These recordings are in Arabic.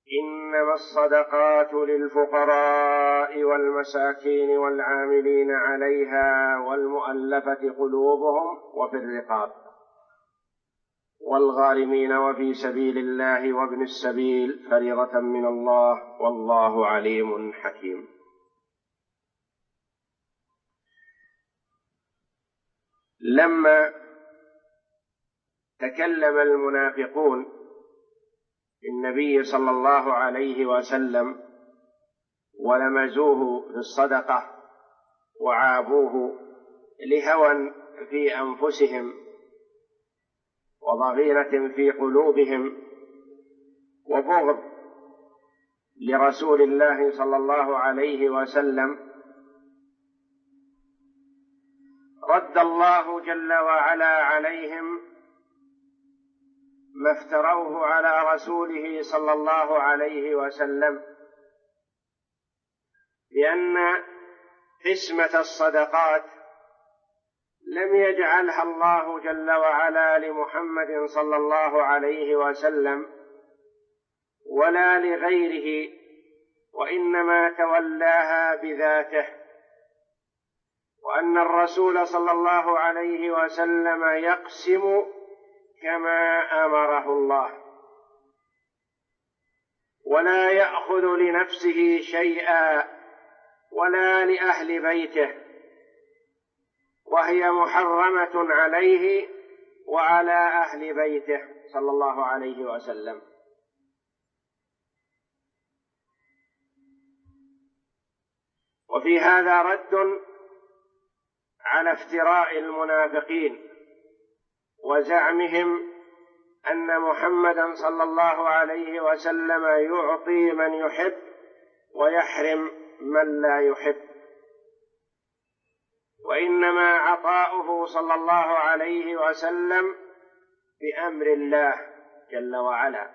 إنما الصدقات للفقراء والمساكين والعاملين عليها والمؤلفة قلوبهم وفي الرقاب والغارمين وفي سبيل الله وابن السبيل فريضة من الله والله عليم حكيم. لما تكلم المنافقون النبي صلى الله عليه وسلم ولمزوه بالصدقة وعابوه لهوى في أنفسهم وضغينة في قلوبهم وبغض لرسول الله صلى الله عليه وسلم، رد الله جل وعلا عليهم ما افتروه على رسوله صلى الله عليه وسلم، لأن قسمة الصدقات لم يجعلها الله جل وعلا لمحمد صلى الله عليه وسلم ولا لغيره، وإنما تولاها بذاته، وأن الرسول صلى الله عليه وسلم يقسم كما أمره الله ولا يأخذ لنفسه شيئا ولا لأهل بيته، وهي محرمة عليه وعلى أهل بيته صلى الله عليه وسلم. وفي هذا رد على افتراء المنافقين وزعمهم أن محمدا صلى الله عليه وسلم يعطي من يحب ويحرم من لا يحب، وإنما عطاؤه صلى الله عليه وسلم بأمر الله جل وعلا.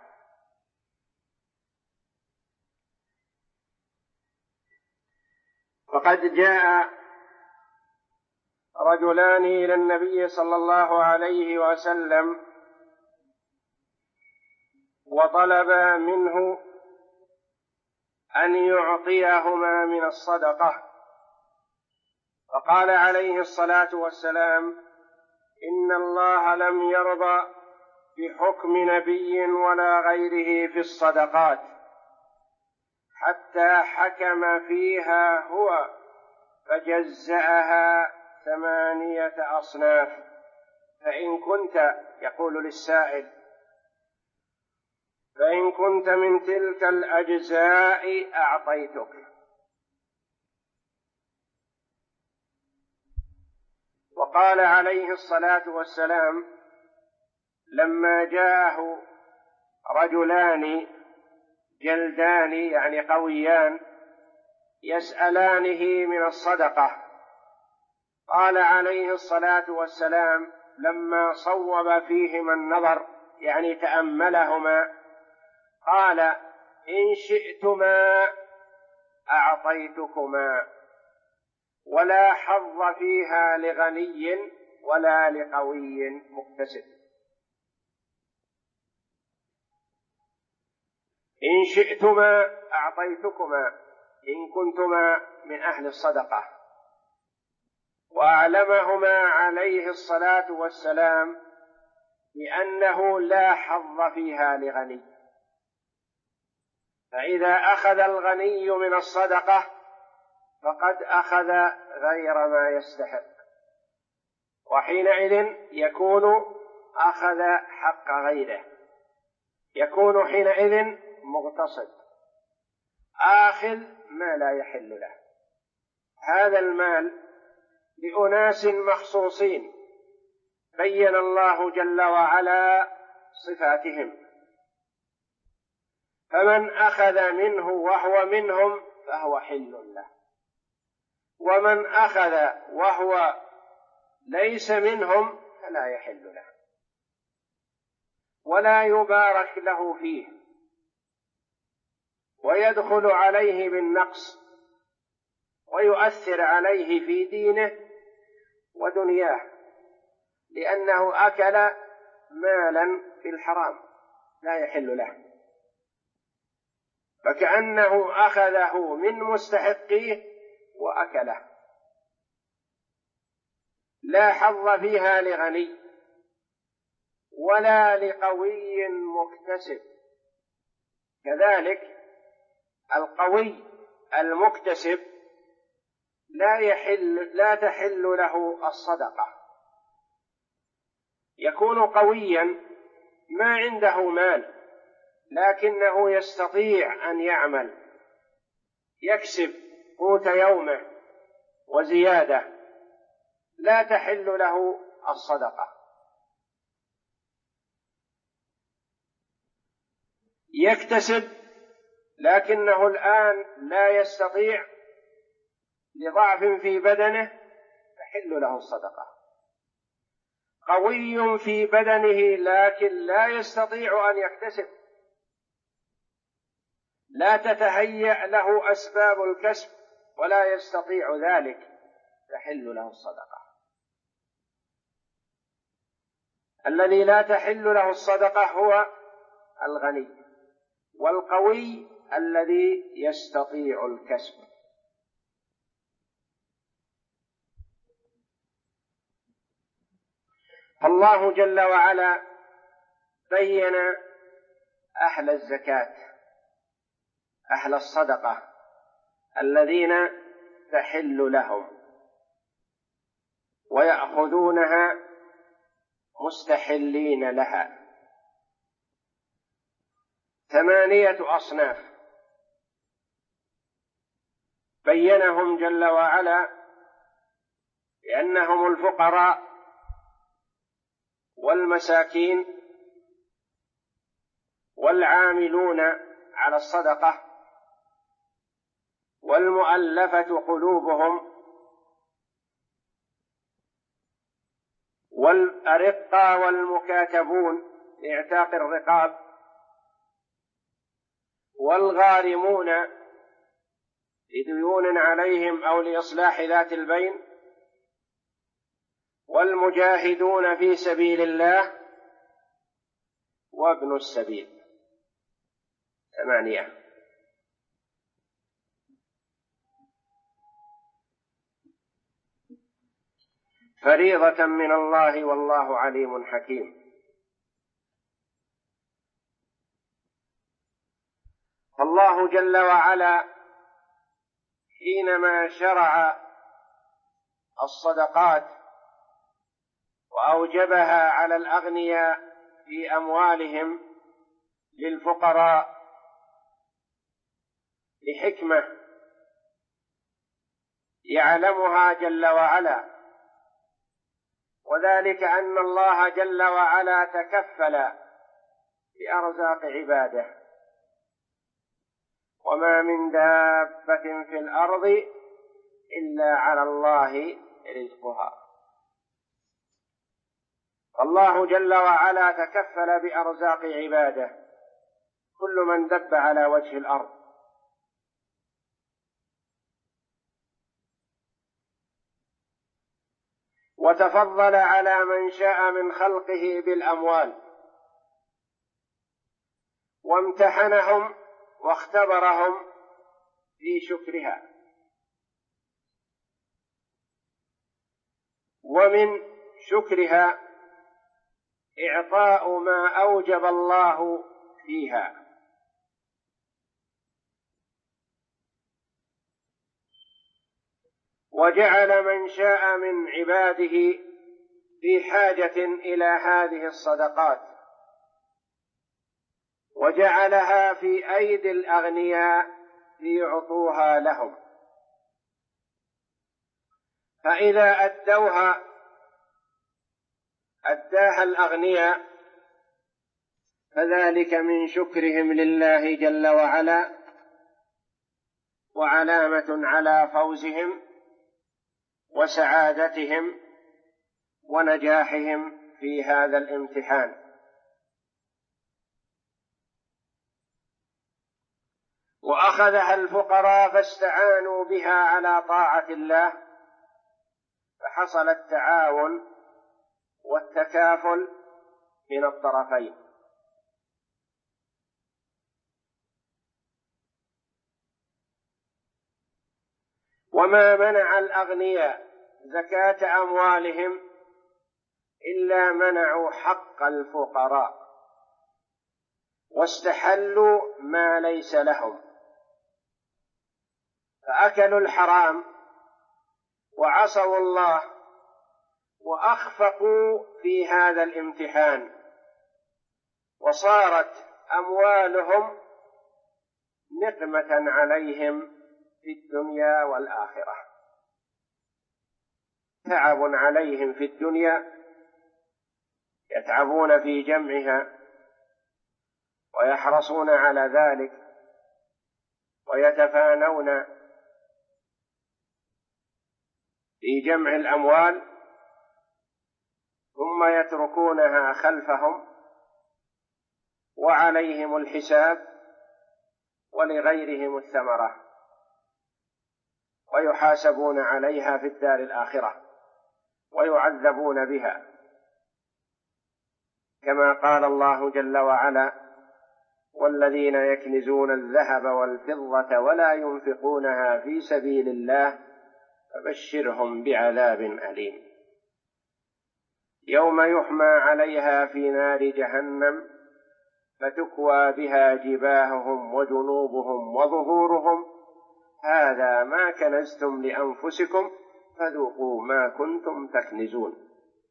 فقد جاء رجلان إلى النبي صلى الله عليه وسلم وطلبا منه أن يعطيهما من الصدقة، فقال عليه الصلاة والسلام: إن الله لم يرضى بحكم نبي ولا غيره في الصدقات حتى حكم فيها هو فجزأها 8 أصناف، فإن كنت، يقول للسائل، فإن كنت من تلك الأجزاء أعطيتك. وقال عليه الصلاة والسلام لما جاءه رجلان جلدان يعني قويان يسألانه من الصدقة، قال عليه الصلاة والسلام لما صوب فيهما النظر يعني تأملهما قال: إن شئتما أعطيتكما، ولا حظ فيها لغني ولا لقوي مكتسب. إن شئتما أعطيتكما إن كنتما من أهل الصدقة. وأعلمهما عليه الصلاة والسلام بأنه لا حظ فيها لغني، فإذا أخذ الغني من الصدقة فقد أخذ غير ما يستحق، وحينئذ يكون أخذ حق غيره، يكون حينئذ مغتصب آخذ ما لا يحل له. هذا المال لأناس مخصوصين بين الله جل وعلا صفاتهم، فمن أخذ منه وهو منهم فهو حل له، ومن أخذ وهو ليس منهم فلا يحل له ولا يبارك له فيه، ويدخل عليه بالنقص ويؤثر عليه في دينه ودنياه، لأنه أكل مالا في الحرام لا يحل له. فكأنه أخذه من مستحقيه وأكله، لا حظ فيها لغني ولا لقوي مكتسب. كذلك القوي المكتسب لا تحل له الصدقة. يكون قويا ما عنده مال لكنه يستطيع أن يعمل يكسب قوت يومه وزيادة، لا تحل له الصدقة. يكتسب لكنه الآن لا يستطيع لضعف في بدنه، تحل له الصدقة. قوي في بدنه لكن لا يستطيع أن يكتسب، لا تتهيأ له أسباب الكسب ولا يستطيع ذلك، تحل له الصدقة. الذي لا تحل له الصدقة هو الغني، والقوي الذي يستطيع الكسب. الله جل وعلا بين أهل الزكاة، أهل الصدقة الذين تحل لهم ويأخذونها مستحلين لها. 8 أصناف بينهم جل وعلا بأنهم الفقراء والمساكين والعاملون على الصدقة والمؤلفة قلوبهم والأرقة والمكاتبون لإعتاق الرقاب والغارمون لديون عليهم أو لإصلاح ذات البين والمجاهدون في سبيل الله وابن السبيل. 8. فريضة من الله والله عليم حكيم. الله جل وعلا حينما شرع الصدقات وأوجبها على الأغنياء في أموالهم للفقراء لحكمة يعلمها جل وعلا، وذلك أن الله جل وعلا تكفل بأرزاق عباده، وما من دابة في الأرض إلا على الله رزقها. الله جل وعلا تكفل بأرزاق عباده، كل من دب على وجه الأرض. وتفضل على من شاء من خلقه بالأموال، وامتحنهم واختبرهم في شكرها. ومن شكرها إعطاء ما أوجب الله فيها، وجعل من شاء من عباده في حاجة إلى هذه الصدقات وجعلها في أيدي الأغنياء ليعطوها لهم، فإذا أداها الأغنياء فذلك من شكرهم لله جل وعلا، وعلامة على فوزهم وسعادتهم ونجاحهم في هذا الامتحان. وأخذها الفقراء فاستعانوا بها على طاعة الله، فحصل التعاون والتكافل من الطرفين. وما منع الأغنياء زكاة أموالهم إلا منعوا حق الفقراء واستحلوا ما ليس لهم، فأكلوا الحرام وعصوا الله وأخفقوا في هذا الامتحان، وصارت أموالهم نقمة عليهم في الدنيا والآخرة، تعب عليهم في الدنيا يتعبون في جمعها ويحرصون على ذلك ويتفانون في جمع الأموال، ثم يتركونها خلفهم وعليهم الحساب ولغيرهم الثمرة، ويحاسبون عليها في الدار الآخرة ويعذبون بها، كما قال الله جل وعلا: والذين يكنزون الذهب والفضة ولا ينفقونها في سبيل الله فبشرهم بعذاب أليم يوم يحمى عليها في نار جهنم فتكوى بها جباههم وجنوبهم وظهورهم هذا ما كنزتم لأنفسكم فذوقوا ما كنتم تكنزون.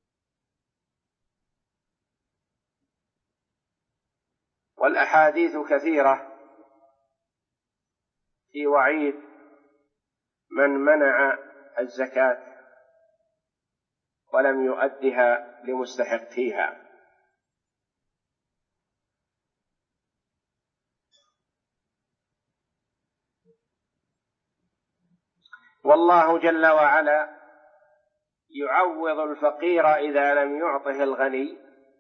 والأحاديث كثيرة في وعيد من منع الزكاة ولم يؤدها لمستحقيها. والله جل وعلا يعوض الفقير إذا لم يعطه الغني،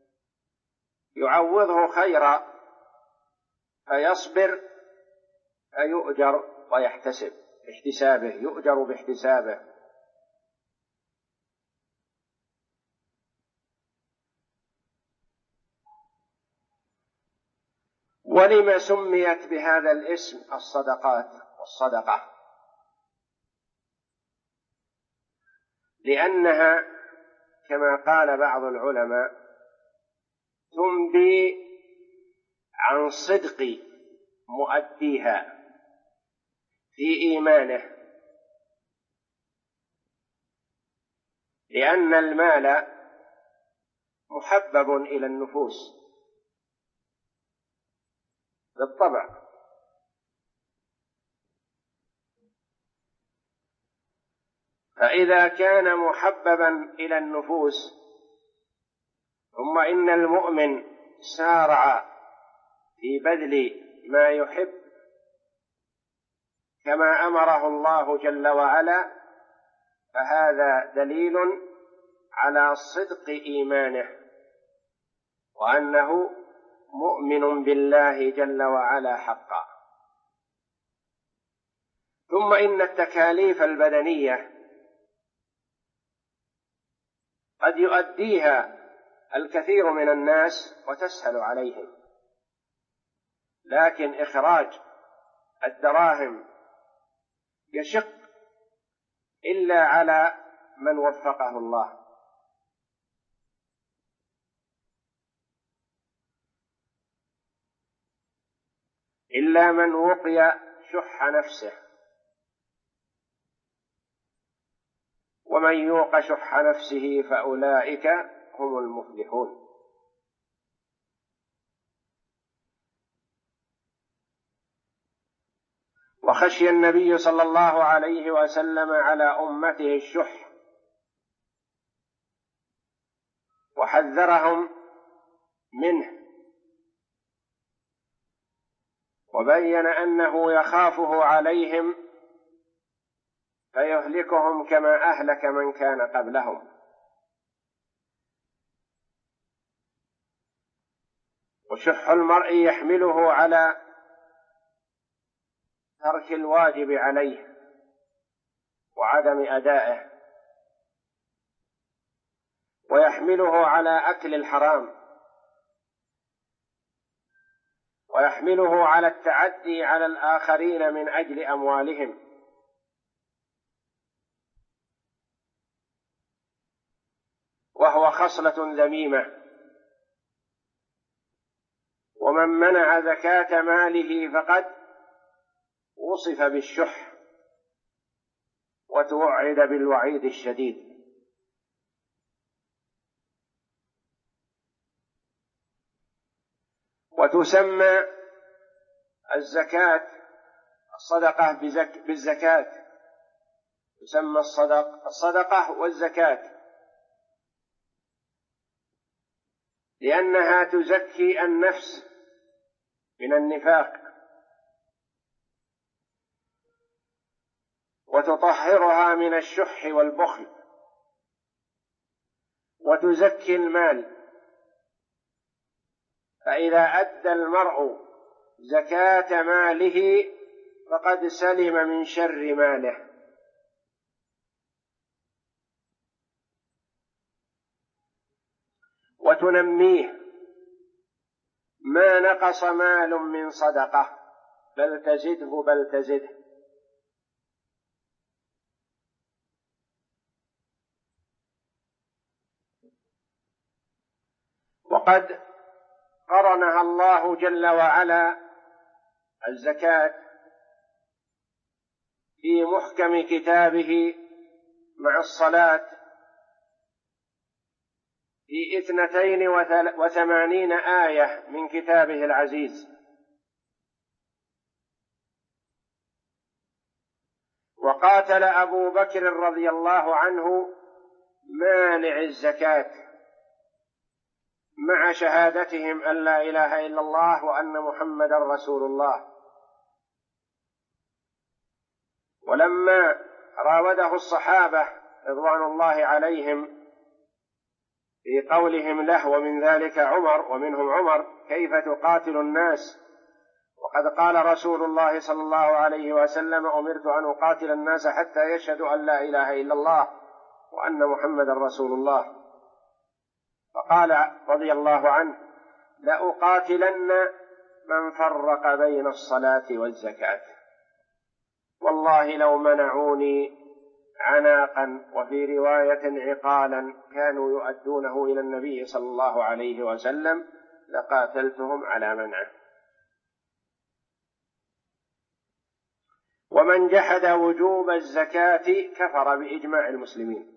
يعوضه خيرا فيصبر فيؤجر ويحتسب باحتسابه، يؤجر باحتسابه. ولما سميت بهذا الاسم الصدقات والصدقة؟ لأنها كما قال بعض العلماء تنبي عن صدق مؤديها في إيمانه، لأن المال محبب إلى النفوس بالطبع، فإذا كان محببا إلى النفوس ثم إن المؤمن سارع في بذل ما يحب كما أمره الله جل وعلا، فهذا دليل على صدق إيمانه وأنه مؤمن بالله جل وعلا حقا. ثم إن التكاليف البدنية قد يؤديها الكثير من الناس وتسهل عليهم، لكن إخراج الدراهم يشق إلا على من وفقه الله. إلا من وقي شح نفسه، ومن يوق شح نفسه فأولئك هم المفلحون. وخشي النبي صلى الله عليه وسلم على أمته الشح وحذرهم منه، وبين أنه يخافه عليهم فيهلكهم كما أهلك من كان قبلهم. وشح المرء يحمله على ترك الواجب عليه وعدم أدائه، ويحمله على أكل الحرام، ويحمله على التعدي على الآخرين من أجل أموالهم، وهو خصلة ذميمة. ومن منع زكاة ماله فقد وصف بالشح وتوعد بالوعيد الشديد. وتسمى الزكاة الصدقة بالزكاة، تسمى الصدقة والزكاة لأنها تزكي النفس من النفاق وتطهرها من الشح والبخل، وتزكي المال. فإذا أدى المرء زكاة ماله فقد سلم من شر ماله. وتنميه، ما نقص مال من صدقة بل تزده بل تزده. وقد قرنها الله جل وعلا الزكاة في محكم كتابه مع الصلاة في 82 آية من كتابه العزيز. وقاتل أبو بكر رضي الله عنه مانع الزكاة مع شهادتهم أن لا إله إلا الله وأن محمدا رسول الله. ولما راوده الصحابة رضوان الله عليهم في قولهم له ومن ذلك عمر ومنهم عمر: كيف تقاتل الناس وقد قال رسول الله صلى الله عليه وسلم: أمرت أن أقاتل الناس حتى يشهدوا أن لا إله إلا الله وأن محمدا رسول الله. فقال رضي الله عنه: لأقاتلن من فرق بين الصلاة والزكاة، والله لو منعوني عناقا وفي رواية عقالا كانوا يؤدونه إلى النبي صلى الله عليه وسلم لقاتلتهم على منعه. ومن جحد وجوب الزكاة كفر بإجماع المسلمين.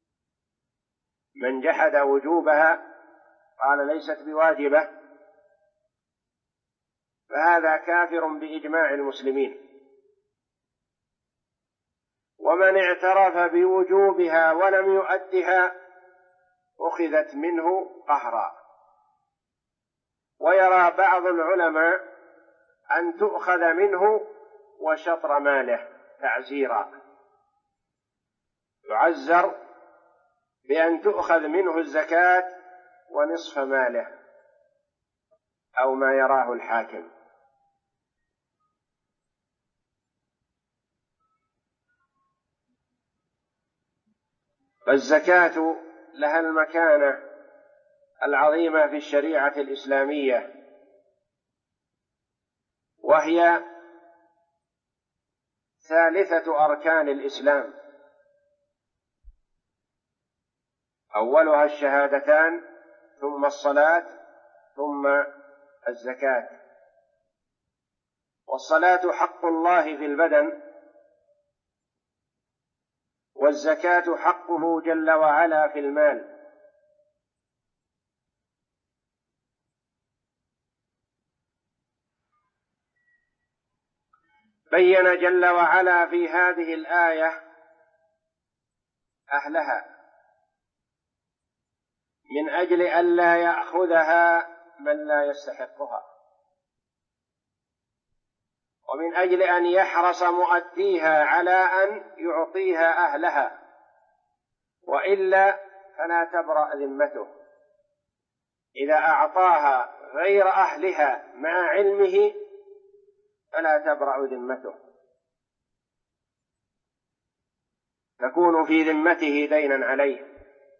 من جحد وجوبها قال ليست بواجبة فهذا كافر بإجماع المسلمين. ومن اعترف بوجوبها ولم يؤدها أخذت منه قهرا. ويرى بعض العلماء أن تؤخذ منه وشطر ماله تعزيرا، يعزر بأن تؤخذ منه الزكاة ونصف ماله أو ما يراه الحاكم. فالزكاة لها المكانة العظيمة في الشريعة الإسلامية، وهي ثالثة أركان الإسلام، أولها الشهادتان ثم الصلاة ثم الزكاة. والصلاة حق الله في البدن، والزكاة حقه جل وعلا في المال. بين جل وعلا في هذه الآية أهلها من أجل أن لا يأخذها من لا يستحقها، ومن أجل أن يحرص مؤديها على أن يعطيها أهلها، وإلا فلا تبرأ ذمته. إذا أعطاها غير أهلها مع علمه فلا تبرأ ذمته، تكون في ذمته دينا عليه.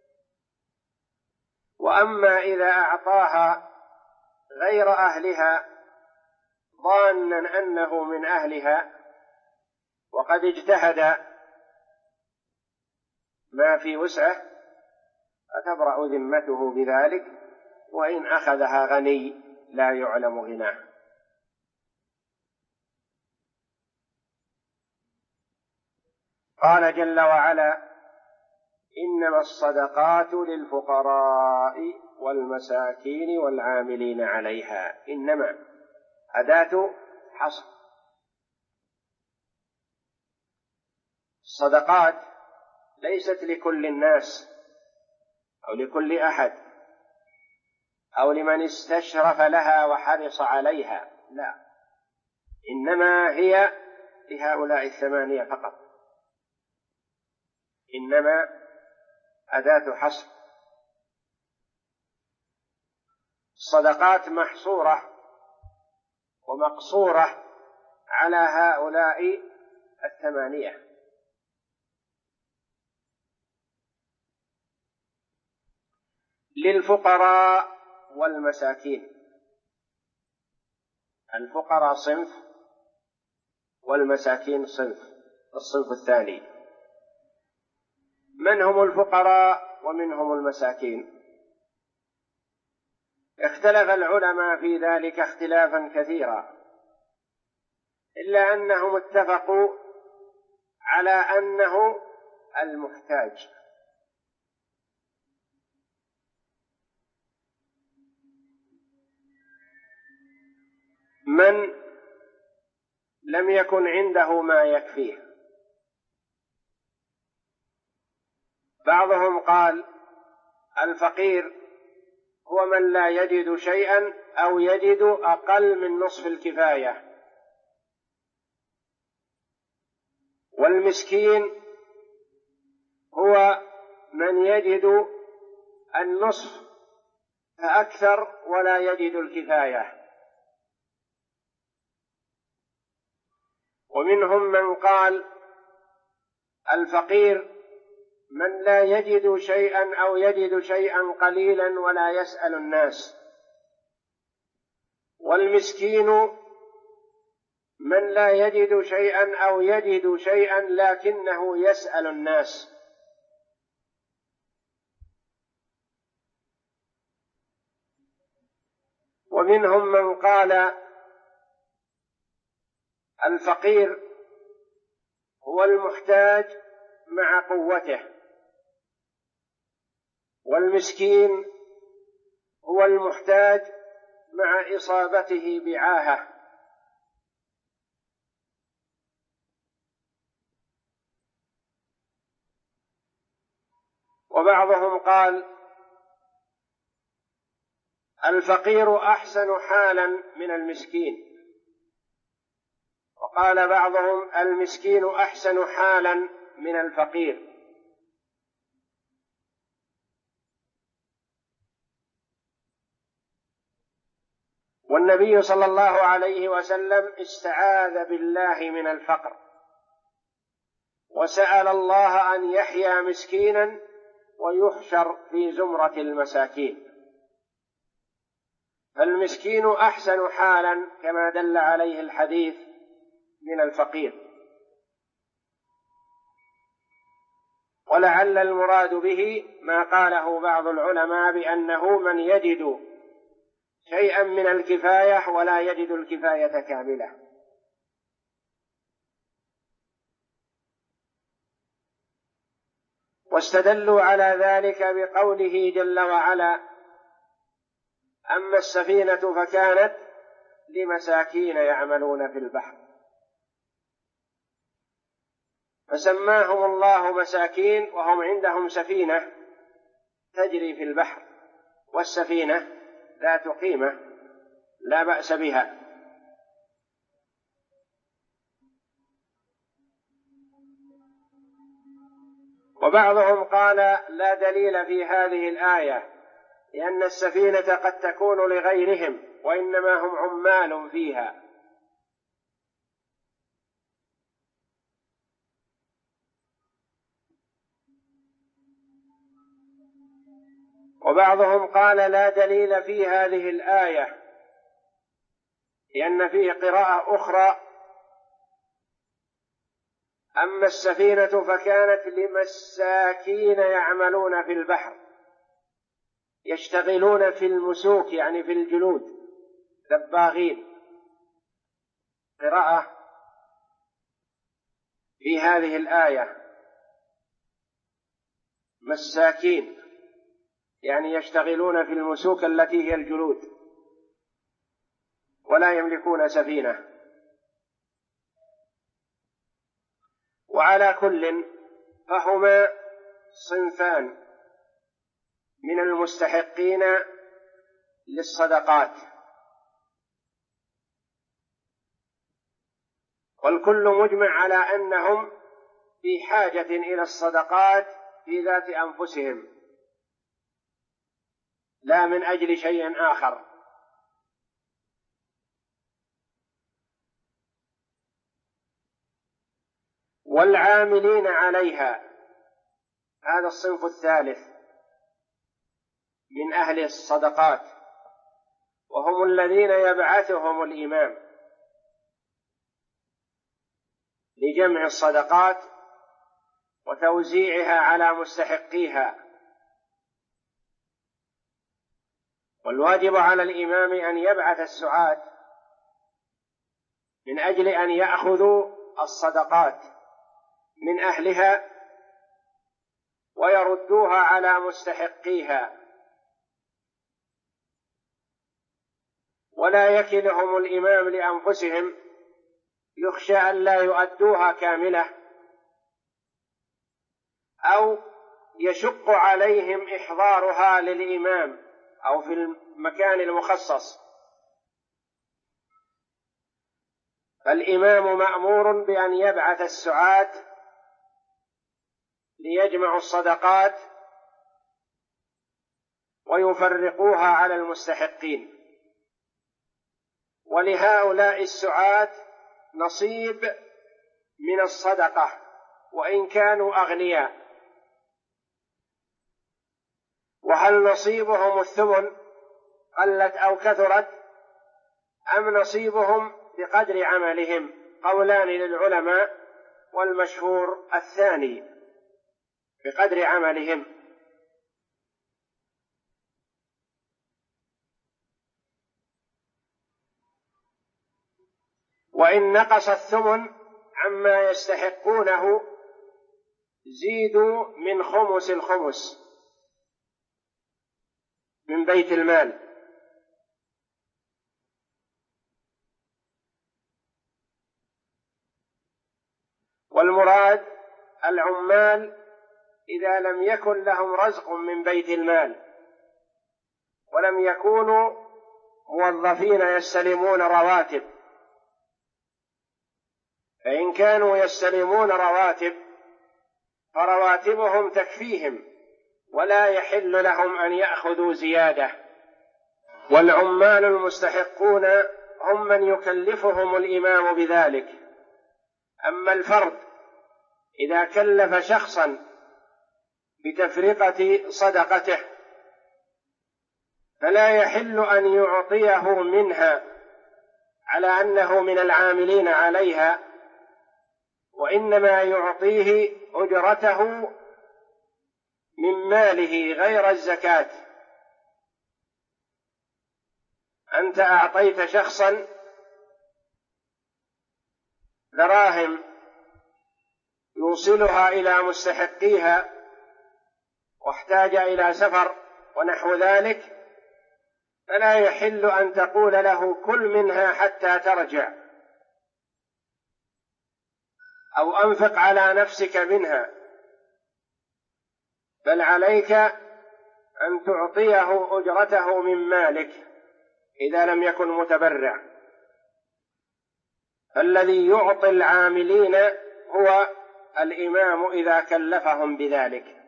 وأما إذا أعطاها غير أهلها ظانا أنه من أهلها وقد اجتهد ما في وسعه فتبرأ ذمته بذلك، وإن أخذها غني لا يعلم غناه. قال جل وعلا: إنما الصدقات للفقراء والمساكين والعاملين عليها. إنما أداة حصر. الصدقات ليست لكل الناس أو لكل أحد أو لمن استشرف لها وحرص عليها، لا، إنما هي لهؤلاء 8 فقط. إنما أداة حصر. الصدقات محصورة ومقصورة على هؤلاء 8. للفقراء والمساكين. الفقراء صنف والمساكين صنف، الصنف الثاني. من هم الفقراء ومن هم المساكين؟ اختلف العلماء في ذلك اختلافا كثيرا، إلا أنهم اتفقوا على أنه المحتاج. من لم يكن عنده ما يكفيه. بعضهم قال الفقير هو من لا يجد شيئا أو يجد أقل من نصف الكفاية، والمسكين هو من يجد النصف فأكثر ولا يجد الكفاية. ومنهم من قال الفقير من لا يجد شيئا أو يجد شيئا قليلا ولا يسأل الناس، والمسكين من لا يجد شيئا أو يجد شيئا لكنه يسأل الناس. ومنهم من قال الفقير هو المحتاج مع قوته، والمسكين هو المحتاج مع إصابته بعاهة. وبعضهم قال الفقير أحسن حالا من المسكين، وقال بعضهم المسكين أحسن حالا من الفقير. والنبي صلى الله عليه وسلم استعاذ بالله من الفقر، وسأل الله أن يحيا مسكينا ويحشر في زمرة المساكين. فالمسكين أحسن حالا كما دل عليه الحديث من الفقير. ولعل المراد به ما قاله بعض العلماء بأنه من يجد شيئا من الكفاية ولا يجد الكفاية كاملة. واستدلوا على ذلك بقوله جل وعلا: أما السفينة فكانت لمساكين يعملون في البحر، فسماهم الله مساكين وهم عندهم سفينة تجري في البحر، والسفينة ذات قيمة لا بأس بها. وبعضهم قال لا دليل في هذه الآية، لأن السفينة قد تكون لغيرهم وإنما هم عمال فيها. وبعضهم قال لا دليل في هذه الآية، لأن فيه قراءة أخرى: أما السفينة فكانت لمساكين يعملون في البحر، يشتغلون في المسوك يعني في الجلود، دباغين. قراءة في هذه الآية مساكين، يعني يشتغلون في المسوك التي هي الجلود ولا يملكون سفينة. وعلى كل فهما صنفان من المستحقين للصدقات، والكل مجمع على أنهم في حاجة إلى الصدقات في ذات أنفسهم لا من أجل شيء آخر. والعاملين عليها، هذا الصنف الثالث من أهل الصدقات، وهم الذين يبعثهم الإمام لجمع الصدقات وتوزيعها على مستحقيها. والواجب على الإمام أن يبعث السعاة من أجل أن يأخذوا الصدقات من أهلها ويردوها على مستحقيها، ولا يكلهم الإمام لأنفسهم يخشى أن لا يؤدوها كاملة أو يشق عليهم إحضارها للإمام أو في المكان المخصص. فالإمام مأمور بأن يبعث السعاة ليجمعوا الصدقات ويفرقوها على المستحقين. ولهؤلاء السعاة نصيب من الصدقة وإن كانوا أغنياء. وهل نصيبهم الثمن قلت أو كثرت، أم نصيبهم بقدر عملهم؟ قولان للعلماء، والمشهور الثاني بقدر عملهم. وإن نقص الثمن عما يستحقونه زيدوا من خمس الخمس من بيت المال. والمراد العمال إذا لم يكن لهم رزق من بيت المال ولم يكونوا موظفين يستلمون رواتب، فإن كانوا يستلمون رواتب فرواتبهم تكفيهم ولا يحل لهم أن يأخذوا زيادة. والعمال المستحقون هم من يكلفهم الإمام بذلك. أما الفرد إذا كلف شخصا بتفرقة صدقته فلا يحل أن يعطيه منها على أنه من العاملين عليها، وإنما يعطيه أجرته من ماله غير الزكاة. أنت أعطيت شخصا دراهم يوصلها إلى مستحقيها واحتاج إلى سفر ونحو ذلك، فلا يحل أن تقول له كل منها حتى ترجع أو أنفق على نفسك منها، بل عليك أن تعطيه أجرته من مالك إذا لم يكن متبرع. فالذي يعطي العاملين هو الإمام إذا كلفهم بذلك.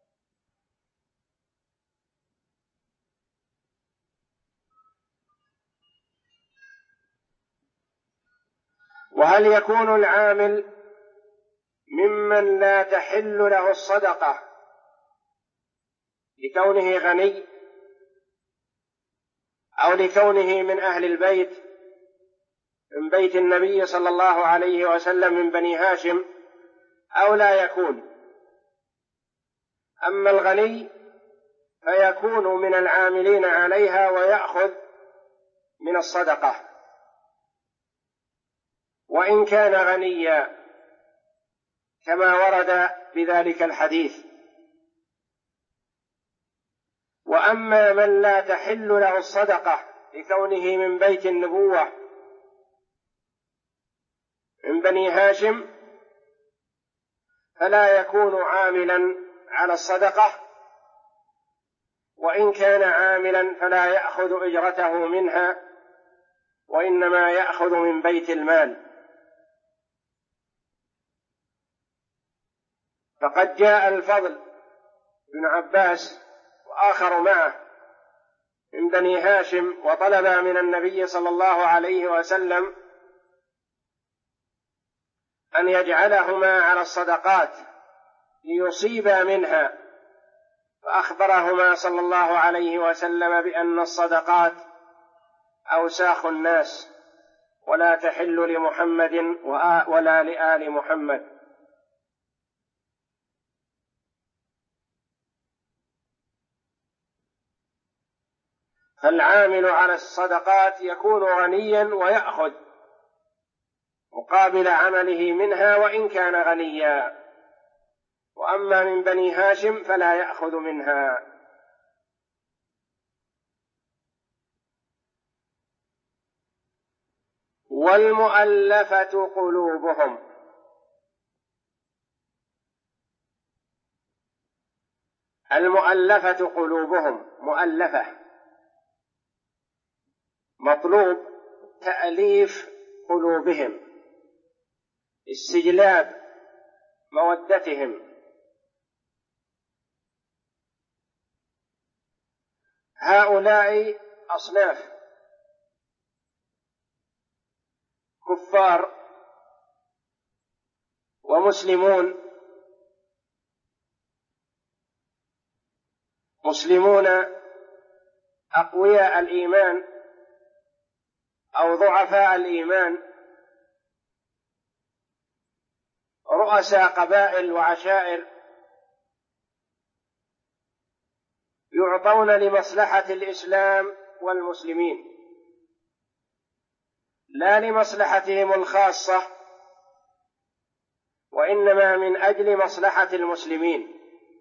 وهل يكون العامل ممن لا تحل له الصدقة لكونه غني أو لكونه من أهل البيت من بيت النبي صلى الله عليه وسلم من بني هاشم، أو لا يكون؟ أما الغني فيكون من العاملين عليها ويأخذ من الصدقة وإن كان غنيا، كما ورد بذلك الحديث. وأما من لا تحل له الصدقة لكونه من بيت النبوة من بني هاشم فلا يكون عاملا على الصدقة، وإن كان عاملا فلا يأخذ أجرته منها، وإنما يأخذ من بيت المال. فقد جاء الفضل بن عباس وآخر معه من بني هاشم وطلب من النبي صلى الله عليه وسلم أن يجعلهما على الصدقات ليصيبا منها، فأخبرهما صلى الله عليه وسلم بأن الصدقات أوساخ الناس ولا تحل لمحمد ولا لآل محمد. فالعامل على الصدقات يكون غنيا ويأخذ مقابل عمله منها وإن كان غنيا، وأما من بني هاشم فلا يأخذ منها. والمؤلفة قلوبهم، المؤلفة قلوبهم، مؤلفة مطلوب تأليف قلوبهم، استجلاب مودتهم. هؤلاء أصناف: كفار ومسلمون، مسلمون أقوياء الإيمان أو ضعفاء الإيمان، رؤساء قبائل وعشائر، يعطون لمصلحة الإسلام والمسلمين لا لمصلحتهم الخاصة، وإنما من أجل مصلحة المسلمين.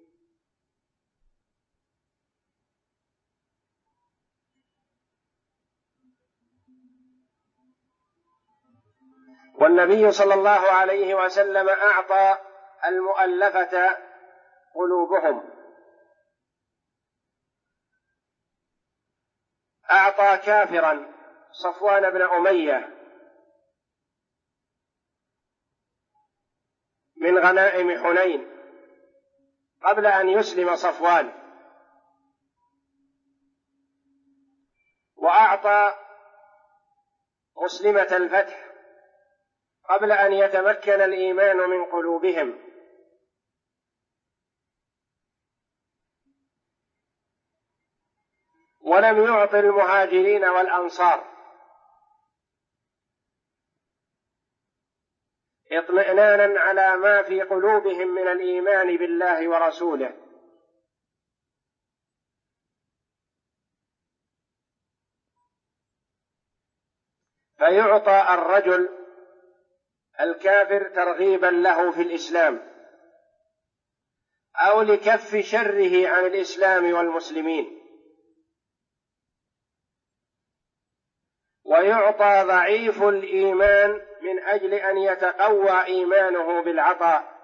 والنبي صلى الله عليه وسلم أعطى المؤلفة قلوبهم، أعطى كافرا صفوان بن أمية من غنائم حنين قبل أن يسلم صفوان، وأعطى مسلمة الفتح قبل أن يتمكن الإيمان من قلوبهم، ولم يعط المهاجرين والأنصار اطمئنانا على ما في قلوبهم من الإيمان بالله ورسوله. فيعطى الرجل الكافر ترغيبا له في الإسلام أو لكف شره عن الإسلام والمسلمين، ويعطى ضعيف الإيمان من أجل أن يتقوى إيمانه بالعطاء،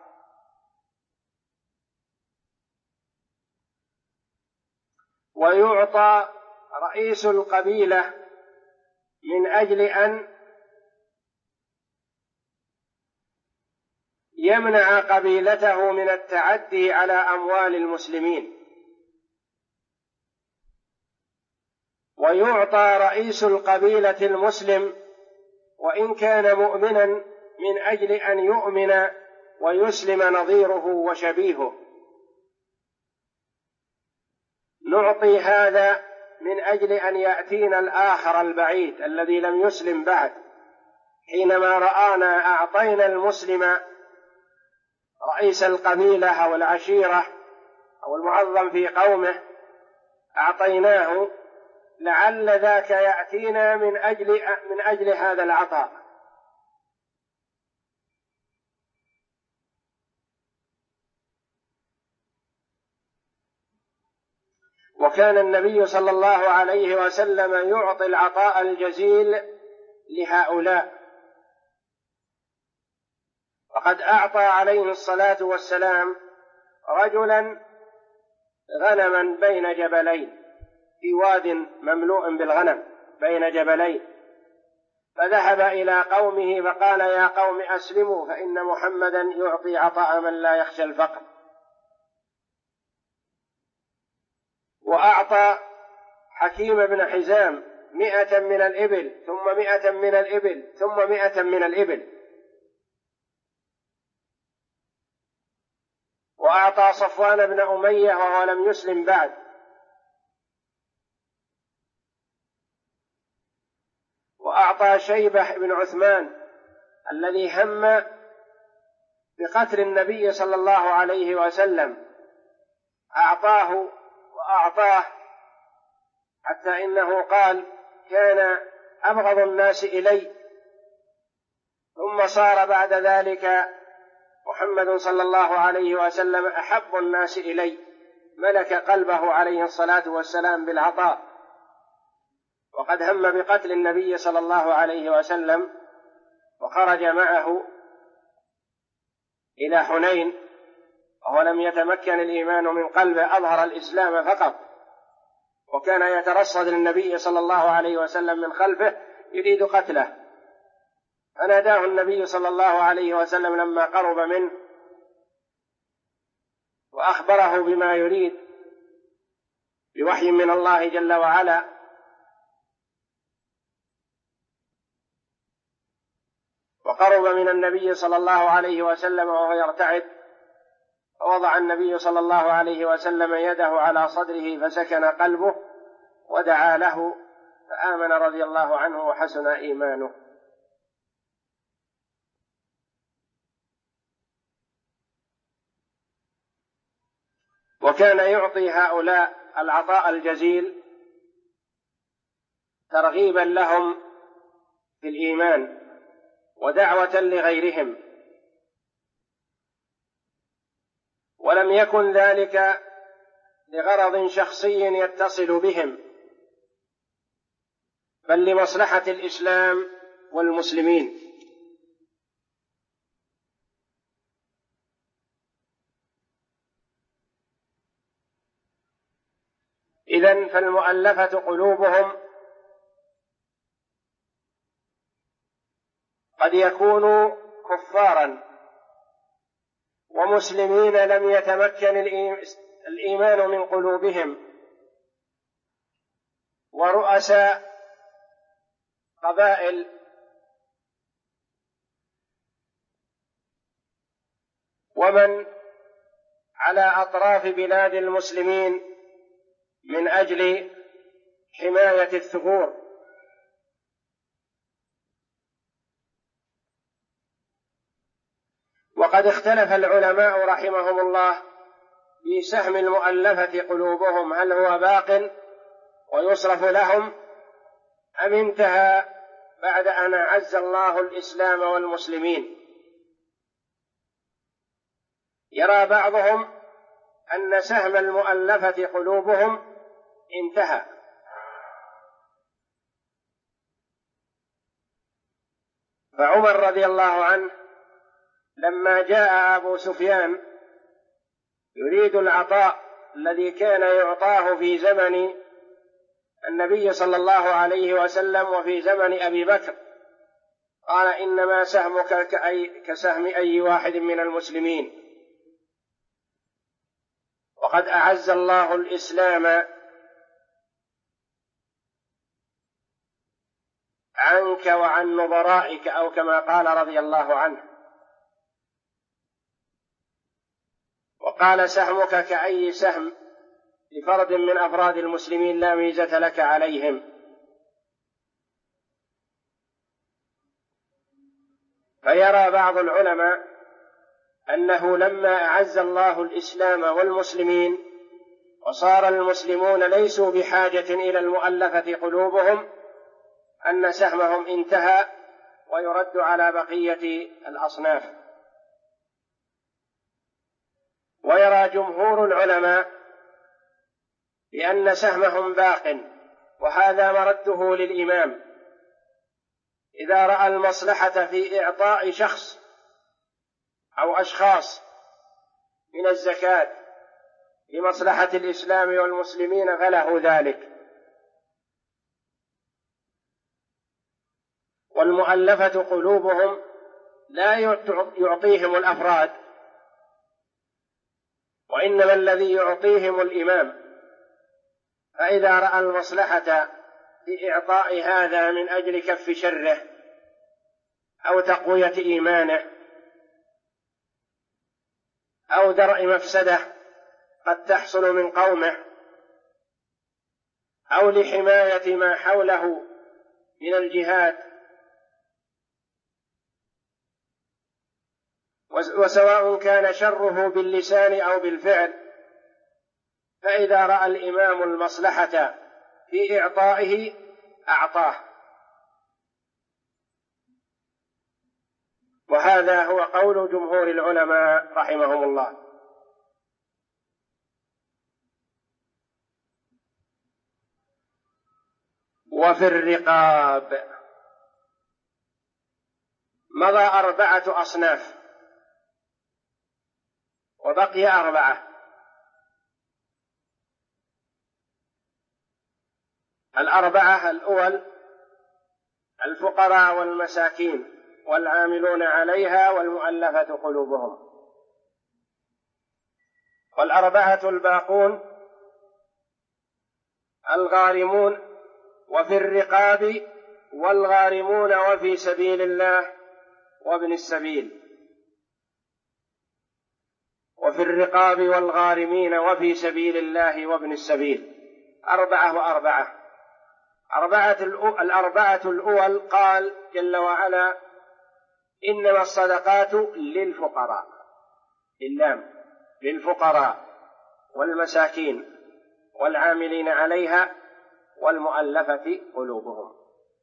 ويعطى رئيس القبيلة من أجل أن يمنع قبيلته من التعدي على أموال المسلمين، ويعطى رئيس القبيلة المسلم وإن كان مؤمنا من أجل أن يؤمن ويسلم نظيره وشبيهه. نعطي هذا من أجل أن يأتينا الآخر البعيد الذي لم يسلم بعد، حينما رآنا أعطينا المسلم رئيس القبيلة أو العشيرة أو المعظم في قومه أعطيناه لعل ذاك يأتينا من أجل هذا العطاء. وكان النبي صلى الله عليه وسلم يعطي العطاء الجزيل لهؤلاء، وقد أعطى عليه الصلاة والسلام رجلا غنما بين جبلين، في واد مملوء بالغنم بين جبلين، فذهب إلى قومه فقال: يا قوم أسلموا فإن محمدا يعطي عطاء من لا يخشى الفقر. وأعطى حكيم بن حزام 100 من الإبل، ثم 100 من الإبل، ثم 100 من الإبل. وأعطى صفوان بن أمية وهو لم يسلم بعد. وأعطى شيبة بن عثمان الذي هم بقتل النبي صلى الله عليه وسلم، أعطاه وأعطاه حتى إنه قال: كان أبغض الناس إلي، ثم صار بعد ذلك محمد صلى الله عليه وسلم أحب الناس إلي، ملك قلبه عليه الصلاة والسلام بالعطاء. وقد هم بقتل النبي صلى الله عليه وسلم، وخرج معه إلى حنين وهو لم يتمكن الإيمان من قلبه، أظهر الإسلام فقط، وكان يترصد للنبي صلى الله عليه وسلم من خلفه يريد قتله، فناداه النبي صلى الله عليه وسلم لما قرب منه وأخبره بما يريد بوحي من الله جل وعلا، وقرب من النبي صلى الله عليه وسلم وهو يرتعد، فوضع النبي صلى الله عليه وسلم يده على صدره فسكن قلبه، ودعا له فآمن رضي الله عنه وحسن إيمانه. وكان يعطي هؤلاء العطاء الجزيل ترغيبا لهم في الإيمان ودعوة لغيرهم، ولم يكن ذلك لغرض شخصي يتصل بهم، بل لمصلحة الإسلام والمسلمين. إذن فالمؤلفة قلوبهم قد يكونوا كفارا ومسلمين لم يتمكن الإيمان من قلوبهم، ورؤساء قبائل ومن على أطراف بلاد المسلمين من أجل حماية الثغور. وقد اختلف العلماء رحمهم الله في سهم المؤلفة قلوبهم، هل هو باق ويصرف لهم أم انتهى بعد أن أعز الله الإسلام والمسلمين؟ يرى بعضهم أن سهم المؤلفة قلوبهم انتهى، فعمر رضي الله عنه لما جاء أبو سفيان يريد العطاء الذي كان يعطاه في زمن النبي صلى الله عليه وسلم وفي زمن أبي بكر، قال: إنما سهمك كسهم أي واحد من المسلمين، وقد أعز الله الإسلام عنك وعن نظرائك، أو كما قال رضي الله عنه. وقال: سهمك كأي سهم لفرد من أفراد المسلمين لا ميزة لك عليهم. فيرى بعض العلماء أنه لما أعز الله الإسلام والمسلمين وصار المسلمون ليسوا بحاجة إلى المؤلفة قلوبهم، أن سهمهم انتهى ويرد على بقية الأصناف. ويرى جمهور العلماء بأن سهمهم باق، وهذا مرده للإمام إذا رأى المصلحة في إعطاء شخص أو أشخاص من الزكاة لمصلحة الإسلام والمسلمين فله ذلك. والمؤلفة قلوبهم لا يعطيهم الأفراد، وإنما الذي يعطيهم الإمام، فإذا رأى المصلحة في إعطاء هذا من أجل كف شره أو تقوية إيمانه أو درء مفسدة قد تحصل من قومه أو لحماية ما حوله من الجهاد، وسواء كان شره باللسان أو بالفعل، فإذا رأى الإمام المصلحة في إعطائه أعطاه. وهذا هو قول جمهور العلماء رحمهم الله. وفي الرقاب مضى 4 أصناف وبقي 4. ال4 الأول الفقراء والمساكين والعاملون عليها والمؤلفة قلوبهم. وال4 الباقون الغارمون وفي الرقاب والغارمون وفي سبيل الله وابن السبيل. وفي الرقاب والغارمين وفي سبيل الله وابن السبيل. 4 و4. 4 الأول قال جل وعلا: إنما الصدقات للفقراء، اللام للفقراء والمساكين والعاملين عليها والمؤلفة قلوبهم.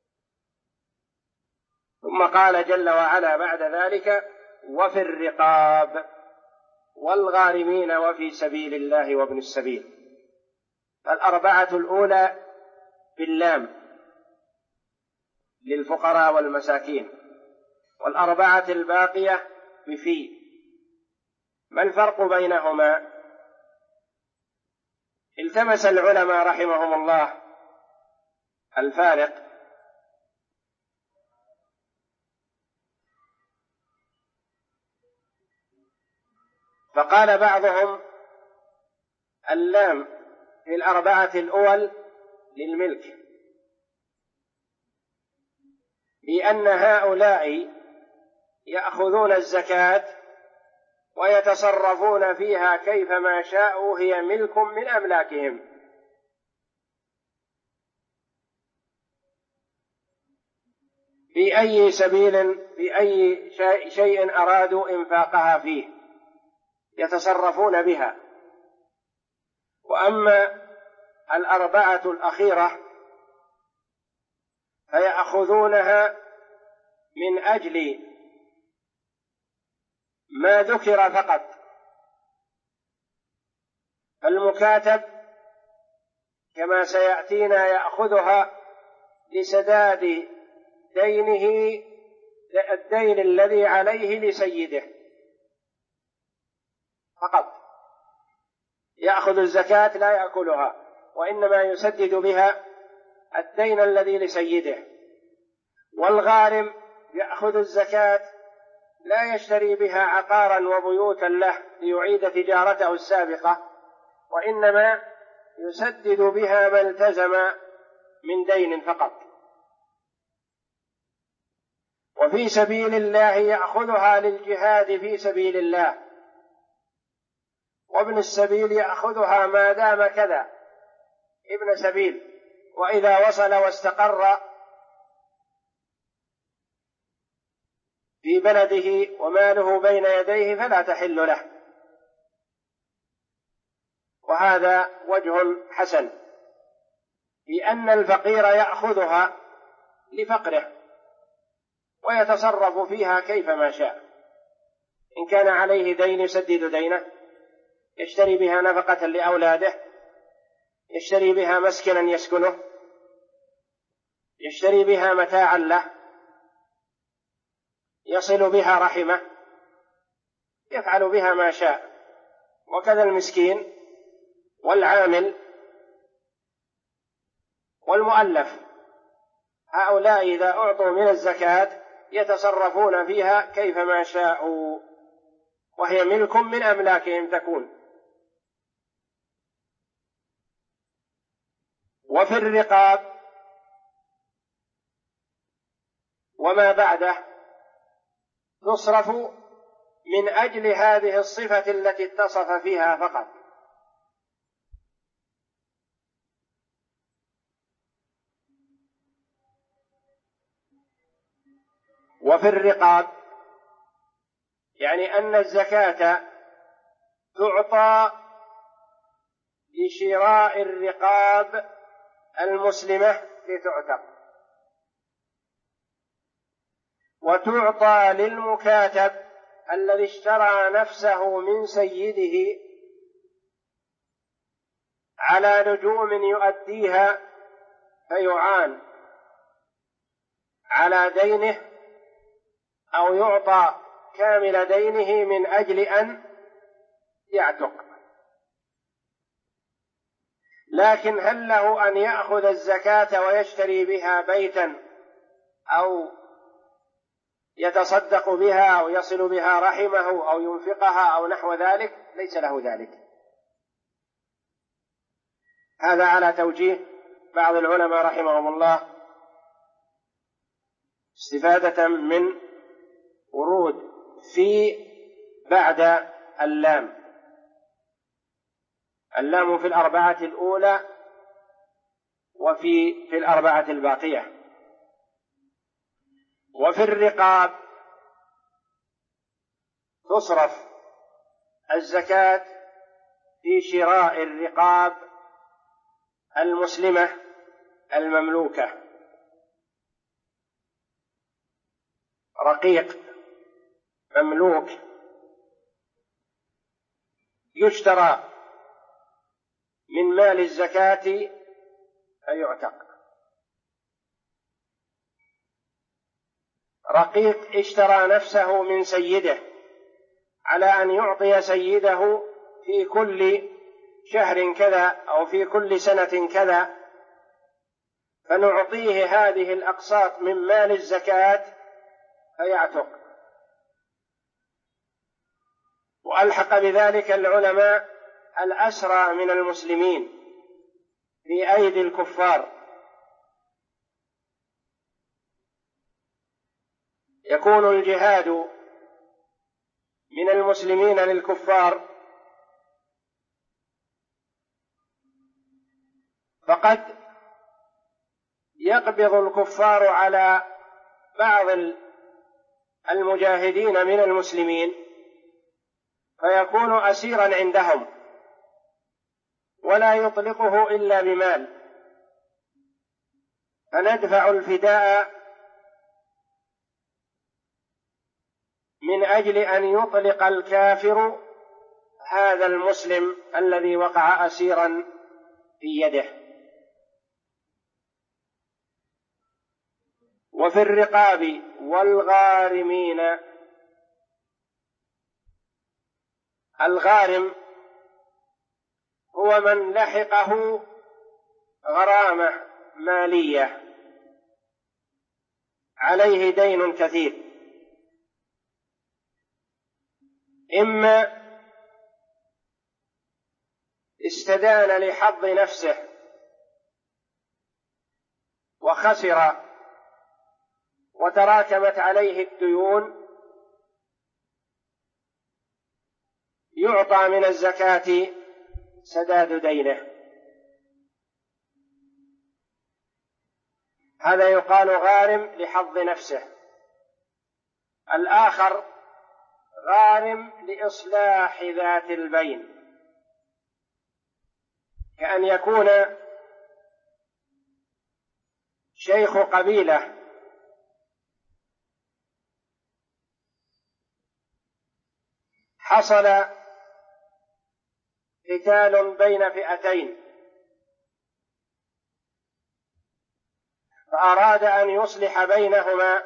ثم قال جل وعلا بعد ذلك: وفي الرقاب والغارمين وفي سبيل الله وابن السبيل. ال4 الأولى باللام للفقراء والمساكين، وال4 الباقية بفي. ما الفرق بينهما؟ التمس العلماء رحمهم الله الفارق، فقال بعضهم: اللام في ال4 الأول للملك، لأن هؤلاء يأخذون الزكاة ويتصرفون فيها كيفما شاءوا، هي ملك من أملاكهم، في أي سبيل في أي شيء أرادوا إنفاقها فيه يتصرفون بها. وأما ال4 الأخيرة فيأخذونها من أجل ما ذكر فقط. المكاتب كما سيأتينا يأخذها لسداد دينه، الدين الذي عليه لسيده فقط، يأخذ الزكاة لا يأكلها، وإنما يسدد بها الدين الذي لسيده. والغارم يأخذ الزكاة لا يشتري بها عقارا وبيوتا له ليعيد تجارته السابقة، وإنما يسدد بها ما التزم من دين فقط. وفي سبيل الله يأخذها للجهاد في سبيل الله، وابن السبيل يأخذها ما دام كذا ابن سبيل، وإذا وصل واستقر في بلده وماله بين يديه فلا تحل له. وهذا وجه حسن في أن الفقير يأخذها لفقره ويتصرف فيها كيفما شاء. إن كان عليه دين يسدد دينه، يشتري بها نفقة لأولاده، يشتري بها مسكنا يسكنه، يشتري بها متاعا له، يصل بها رحمه، يفعل بها ما شاء. وكذا المسكين والعامل والمؤلف، هؤلاء إذا أعطوا من الزكاة يتصرفون فيها كيفما شاءوا، وهي ملك من أملاكهم تكون. وفي الرقاب وما بعده تصرف من أجل هذه الصفة التي اتصف فيها فقط. وفي الرقاب يعني أن الزكاة تعطى لشراء الرقاب المسلمة لتعتق، وتعطى للمكاتب الذي اشترى نفسه من سيده على لجوم يؤديها فيعان على دينه، أو يعطى كامل دينه من أجل أن يعتق. لكن هل له أن يأخذ الزكاة ويشتري بها بيتا أو يتصدق بها أو يصل بها رحمه أو ينفقها أو نحو ذلك؟ ليس له ذلك. هذا على توجيه بعض العلماء رحمهم الله استفادة من ورود في بعد اللام. اللام في الأربعة الأولى وفي الأربعة الباقية. وفي الرقاب تصرف الزكاة في شراء الرقاب المسلمة المملوكة. رقيق مملوك يشترى من مال الزكاة فيعتق. رقيق اشترى نفسه من سيده على أن يعطي سيده في كل شهر كذا أو في كل سنة كذا، فنعطيه هذه الأقساط من مال الزكاة فيعتق. وألحق بذلك العلماء الأسرى من المسلمين في أيدي الكفار، يكون الجهاد من المسلمين للكفار، فقد يقبض الكفار على بعض المجاهدين من المسلمين فيكون أسيرا عندهم ولا يطلقه إلا بمال، فندفع الفداء من أجل أن يطلق الكافر هذا المسلم الذي وقع أسيرا في يده. وفي الرقاب والغارمين، الغارم هو من لحقه غرامة مالية عليه دين كثير، إما استدان لحظ نفسه وخسر وتراكمت عليه الديون يعطى من الزكاة سداد دينه، هذا يقال غارم لحظ نفسه. الآخر غارم لإصلاح ذات البين، كأن يكون شيخ قبيلة حصل قتال بين فئتين فأراد أن يصلح بينهما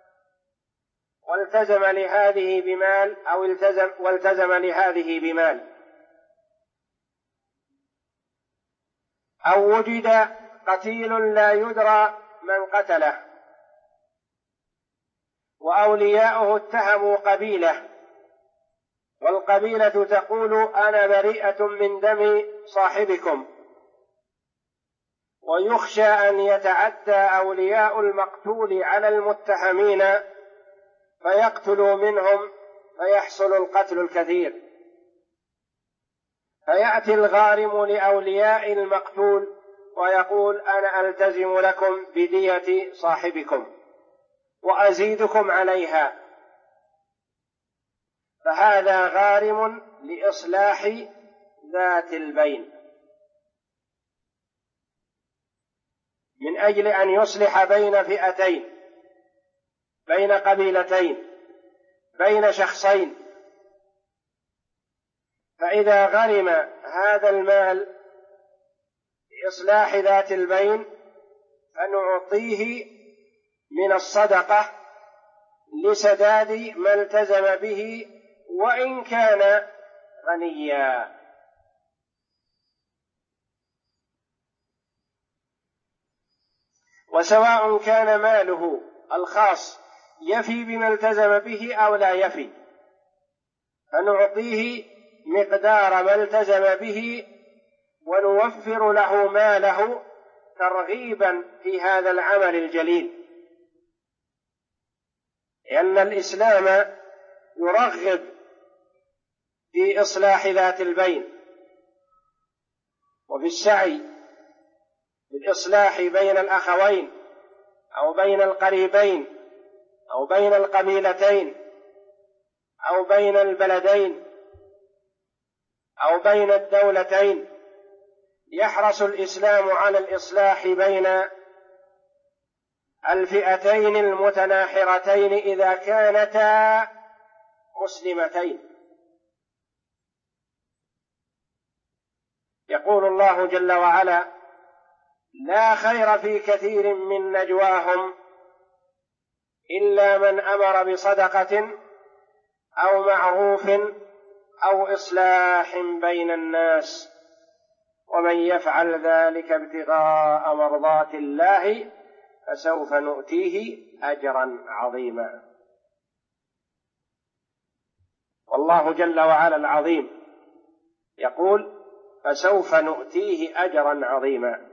والتزم لهذه بمال أو والتزم لهذه بمال، أو وجد قتيل لا يدرى من قتله وأولياؤه اتهموا قبيلة والقبيلة تقول أنا بريئة من دم صاحبكم، ويخشى أن يتعدى أولياء المقتول على المتهمين فيقتلوا منهم فيحصل القتل الكثير، فيأتي الغارم لأولياء المقتول ويقول أنا ألتزم لكم بدية صاحبكم وأزيدكم عليها، فهذا غارم لإصلاح ذات البين من أجل أن يصلح بين فئتين، بين قبيلتين، بين شخصين. فإذا غرم هذا المال لإصلاح ذات البين فنعطيه من الصدقة لسداد ما التزم به وإن كان غنيا. وسواء كان ماله الخاص يفي بما التزم به أو لا يفي فنعطيه مقدار ما التزم به ونوفر له ماله ترغيبا في هذا العمل الجليل، لأن الإسلام يرغب في إصلاح ذات البين وفي السعي بالإصلاح بين الأخوين أو بين القريبين أو بين القبيلتين أو بين البلدين أو بين الدولتين. يحرص الإسلام على الإصلاح بين الفئتين المتناحرتين إذا كانتا مسلمتين. يقول الله جل وعلا لا خير في كثير من نجواهم إلا من أمر بصدقة أو معروف أو إصلاح بين الناس ومن يفعل ذلك ابتغاء مرضات الله فسوف نؤتيه أجرا عظيما. والله جل وعلا العظيم يقول فسوف نؤتيه أجرا عظيما.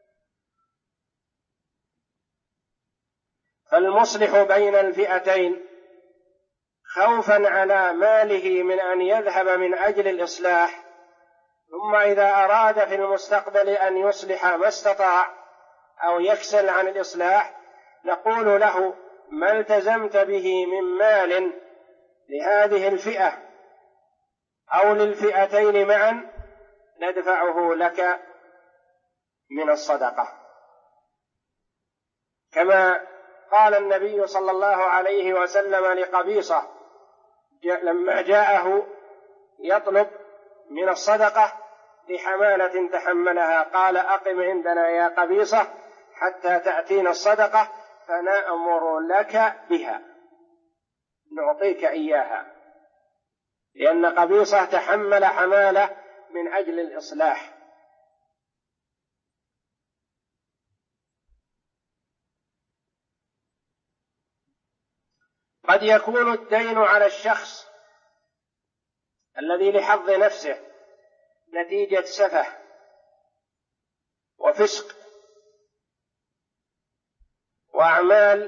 فالمصلح بين الفئتين خوفا على ماله من أن يذهب من أجل الإصلاح، ثم إذا أراد في المستقبل أن يصلح ما استطاع أو يكسل عن الإصلاح نقول له ما التزمت به من مال لهذه الفئة أو للفئتين معا ندفعه لك من الصدقة، كما قال النبي صلى الله عليه وسلم لقبيصة لما جاءه يطلب من الصدقة لحمالة تحملها قال أقم عندنا يا قبيصة حتى تأتينا الصدقة فنأمر لك بها، نعطيك إياها، لأن قبيصة تحمل حمالة من أجل الإصلاح. قد يكون الدين على الشخص الذي لحظ نفسه نتيجة سفه وفسق وأعمال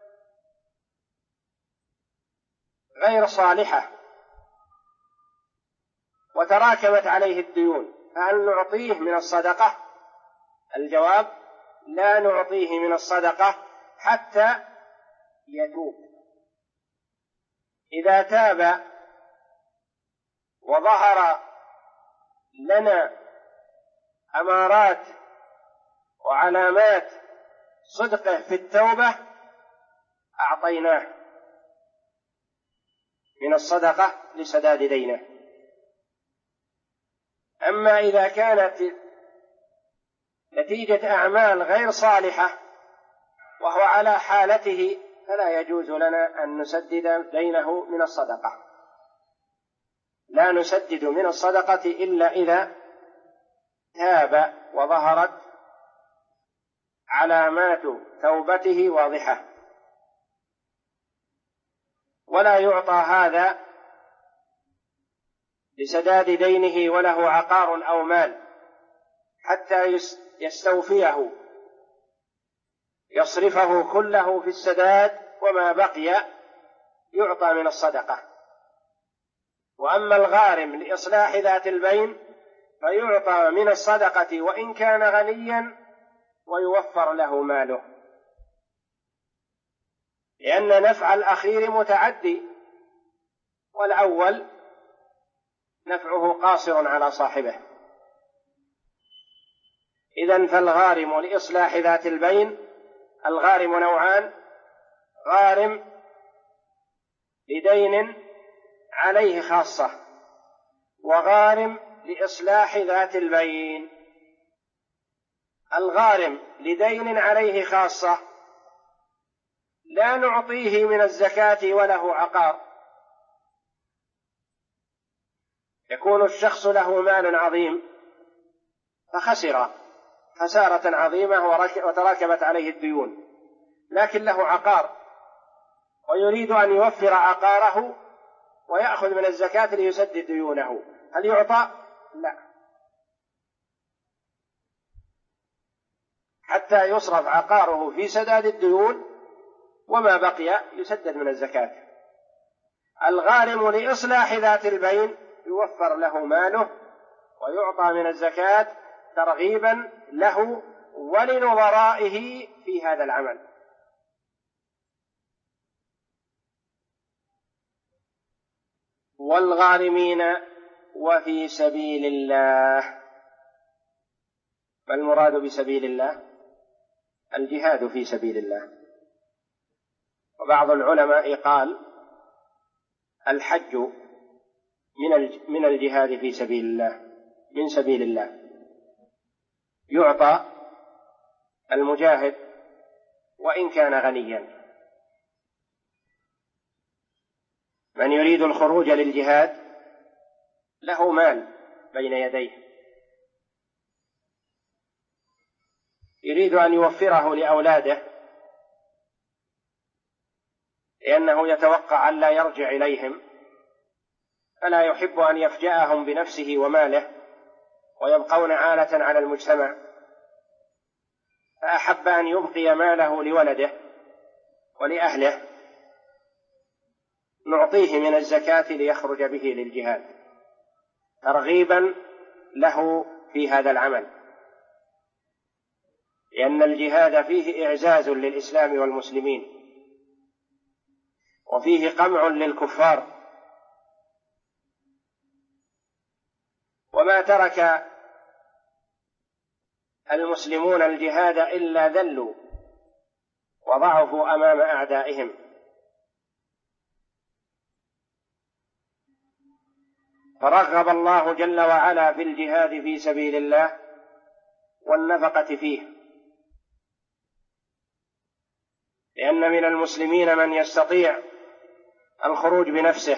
غير صالحة وتراكمت عليه الديون، فهل نعطيه من الصدقة؟ الجواب لا نعطيه من الصدقة حتى يتوب. إذا تاب وظهر لنا أمارات وعلامات صدقه في التوبة أعطيناه من الصدقة لسداد دينه. أما إذا كانت نتيجة أعمال غير صالحة وهو على حالته فلا يجوز لنا أن نسدد دينه من الصدقة. لا نسدد من الصدقة إلا إذا تاب وظهرت علامات توبته واضحة، ولا يعطى هذا لسداد دينه وله عقار أو مال حتى يستوفيه يصرفه كله في السداد، وما بقي يعطى من الصدقة. وأما الغارم لإصلاح ذات البين فيعطى من الصدقة وإن كان غنيا ويوفر له ماله، لأن نفع الأخير متعدي والأول نفعه قاصر على صاحبه. إذن فالغارم لإصلاح ذات البين، الغارم نوعان: غارم لدين عليه خاصة، وغارم لإصلاح ذات البين. الغارم لدين عليه خاصة لا نعطيه من الزكاة وله عقار. يكون الشخص له مال عظيم فخسر خسارة عظيمة وتراكمت عليه الديون، لكن له عقار ويريد أن يوفر عقاره ويأخذ من الزكاة ليسدد ديونه، هل يعطى؟ لا، حتى يصرف عقاره في سداد الديون وما بقي يسدد من الزكاة. الغارم لإصلاح ذات البين يوفر له ماله ويعطى من الزكاة ترغيبا له ولنظرائه في هذا العمل. والغارمين وفي سبيل الله. ما المراد بسبيل الله؟ الجهاد في سبيل الله. وبعض العلماء قال الحج من الجهاد في سبيل الله، من سبيل الله. يعطى المجاهد وإن كان غنيا. من يريد الخروج للجهاد له مال بين يديه يريد أن يوفره لأولاده، لأنه يتوقع أن لا يرجع إليهم، فلا يحب أن يفجأهم بنفسه وماله ويبقون عالة على المجتمع، فأحب أن يبقي ماله لولده ولأهله، نعطيه من الزكاة ليخرج به للجهاد ترغيبا له في هذا العمل، لأن الجهاد فيه إعزاز للإسلام والمسلمين وفيه قمع للكفار. وما ترك المسلمون الجهاد إلا ذلوا وضعفوا أمام أعدائهم. فرغب الله جل وعلا في الجهاد في سبيل الله والنفقة فيه، لأن من المسلمين من يستطيع الخروج بنفسه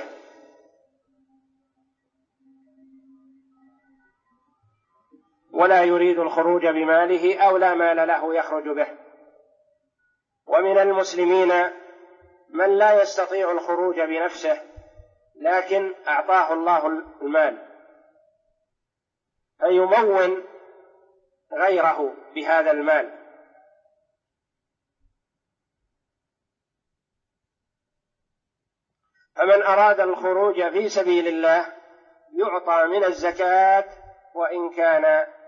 ولا يريد الخروج بماله أو لا مال له يخرج به، ومن المسلمين من لا يستطيع الخروج بنفسه لكن أعطاه الله المال فيمول غيره بهذا المال. فمن أراد الخروج في سبيل الله يعطى من الزكاة وإن كان